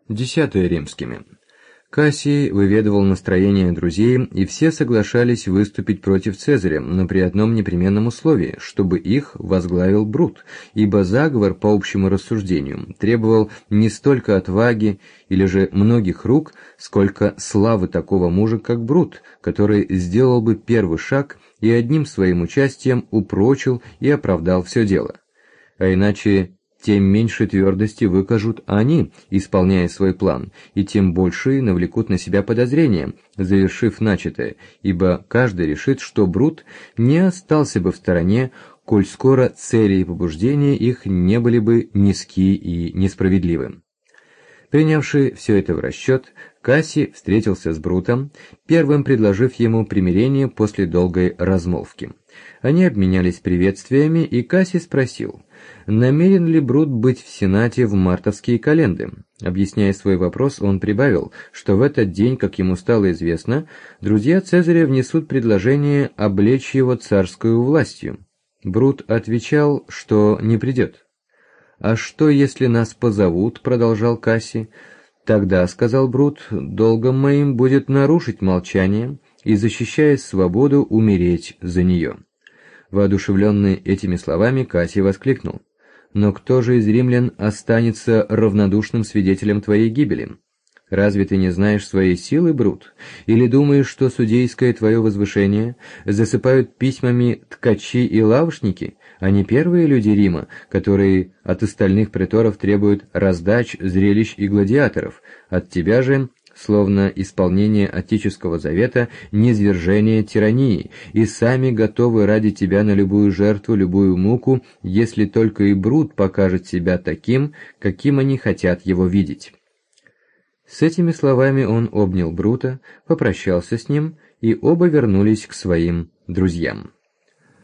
10 римскими. Кассий выведывал настроение друзей, и все соглашались выступить против Цезаря, но при одном непременном условии, чтобы их возглавил Брут, ибо заговор, по общему рассуждению, требовал не столько отваги или же многих рук, сколько славы такого мужа, как Брут, который сделал бы первый шаг и одним своим участием упрочил и оправдал все дело. А иначе тем меньше твердости выкажут они, исполняя свой план, и тем больше навлекут на себя подозрения, завершив начатое, ибо каждый решит, что Брут не остался бы в стороне, коль скоро цели и побуждения их не были бы низки и несправедливы. Принявший все это в расчет, Кассий встретился с Брутом, первым предложив ему примирение после долгой размолвки. Они обменялись приветствиями, и Кассий спросил, намерен ли Брут быть в Сенате в мартовские календы. Объясняя свой вопрос, он прибавил, что в этот день, как ему стало известно, друзья Цезаря внесут предложение облечь его царскую властью. Брут отвечал, что не придет. «А что, если нас позовут?» — продолжал Кассий. «Тогда, — сказал Брут, — долгом моим будет нарушить молчание и, защищая свободу, умереть за нее». Воодушевленный этими словами, Кассий воскликнул: «Но кто же из римлян останется равнодушным свидетелем твоей гибели? Разве ты не знаешь своей силы, Брут? Или думаешь, что судейское твое возвышение засыпают письмами ткачи и лавошники, а не первые люди Рима, которые от остальных преторов требуют раздач, зрелищ и гладиаторов, от тебя же, словно исполнение отеческого завета, низвержение тирании, и сами готовы ради тебя на любую жертву, любую муку, если только и Брут покажет себя таким, каким они хотят его видеть». С этими словами он обнял Брута, попрощался с ним, и оба вернулись к своим друзьям.